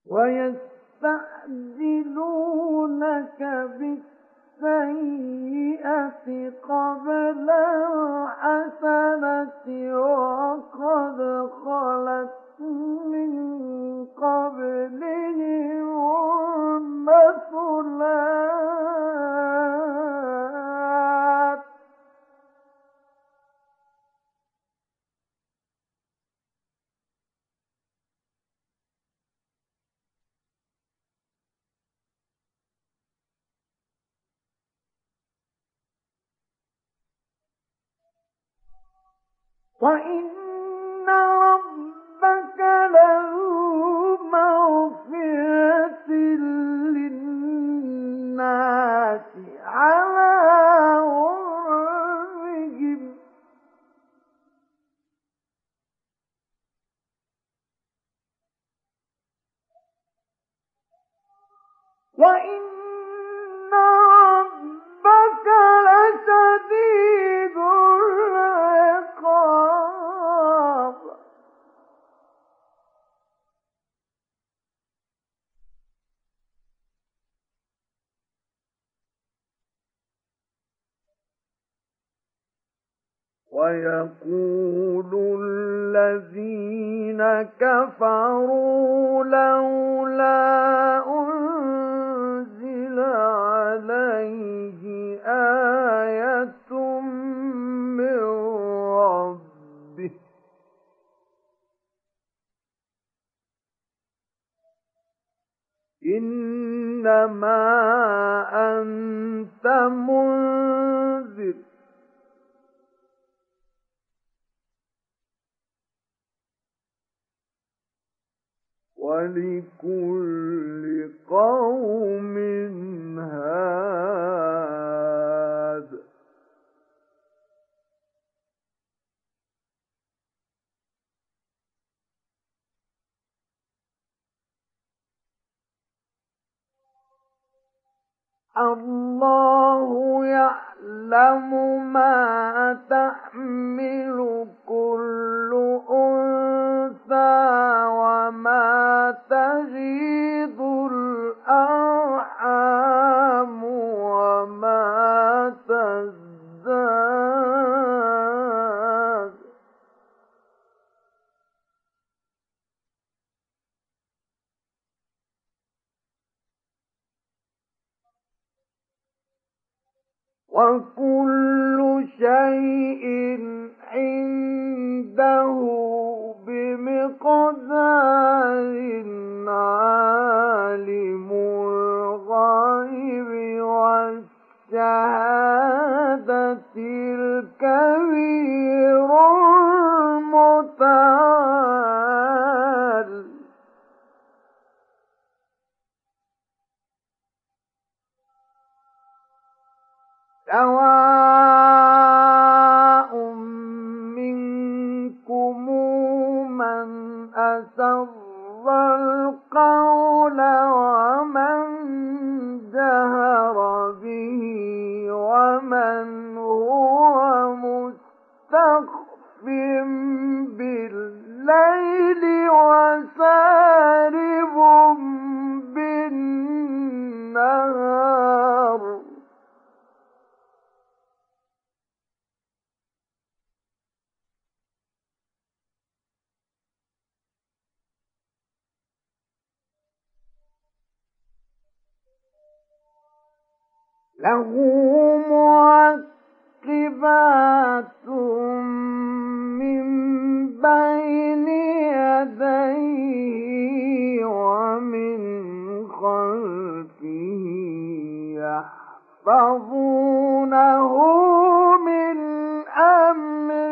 ويستعجلونك بالسيئة قبل الحسنة وقد خلت من قبلهم المثلات وإن ربك لذو مغفرة للناس على ظلمهم وإن ربك لشديد العقاب ويقول الذين كفروا لولا أنزل عليه آية من ربه إنما أنت منذر ولكل قوم هاد الله يعلم ما تحمل كل أنثى وما تغيض الأرحام وما تزداد وكل شيء عنده بمقدار عالم الغيب والشهادة الكبير المتعال سواء منكم من أسر القول ومن جهر به ومن هو مستخف بالليل وسارب بالنهار له معقبات من بين يديه ومن خلفه يحفظونه من أمر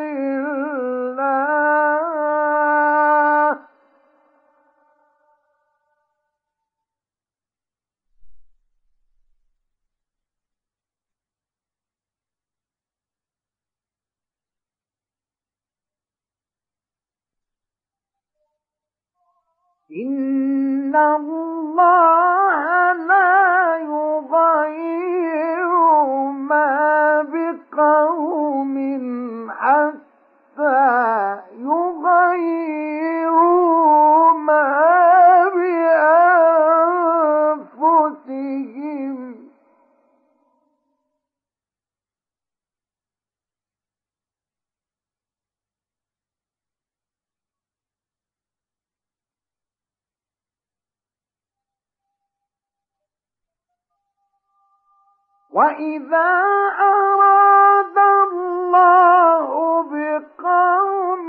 الله إن الله لا يغير ما بقوم حتى يغيروا ما بأنفسهم وَإِذَا أَرَادَ اللَّهُ بِقَوْمٍ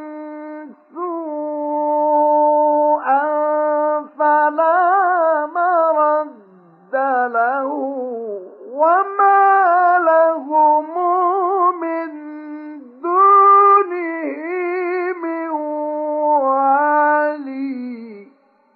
سُوءًا فَلَا مَرَدَّ لَهُ وَمَا لَهُم مِّن دُونِهِ مِن وَالٍ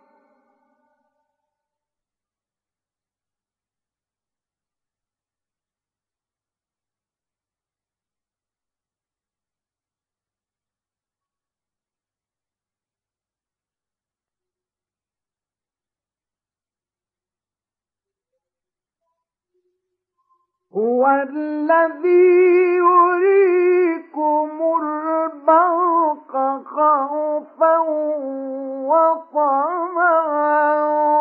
هُوَ الَّذِي يُرِيكُمُ الْبَرْقَ خَوْفًا وَطَمَعًا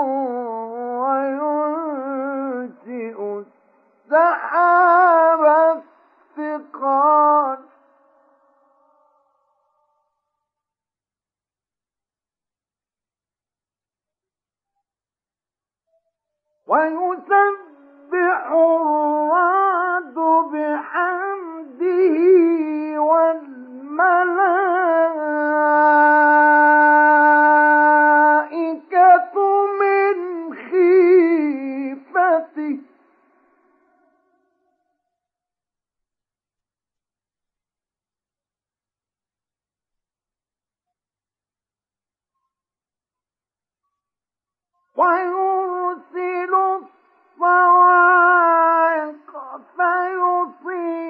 وَيُنشِئُ السَّحَابَ الثِّقَالَ وَيُسَبِّحُ الرَّعْدُ بِحَمْدِهِ وَالْمَلَائِكَةُ مِنْ خِيفَتِهِ وَيُرْسِلُ الصَّوَاعِقَ فَيُصِيبَ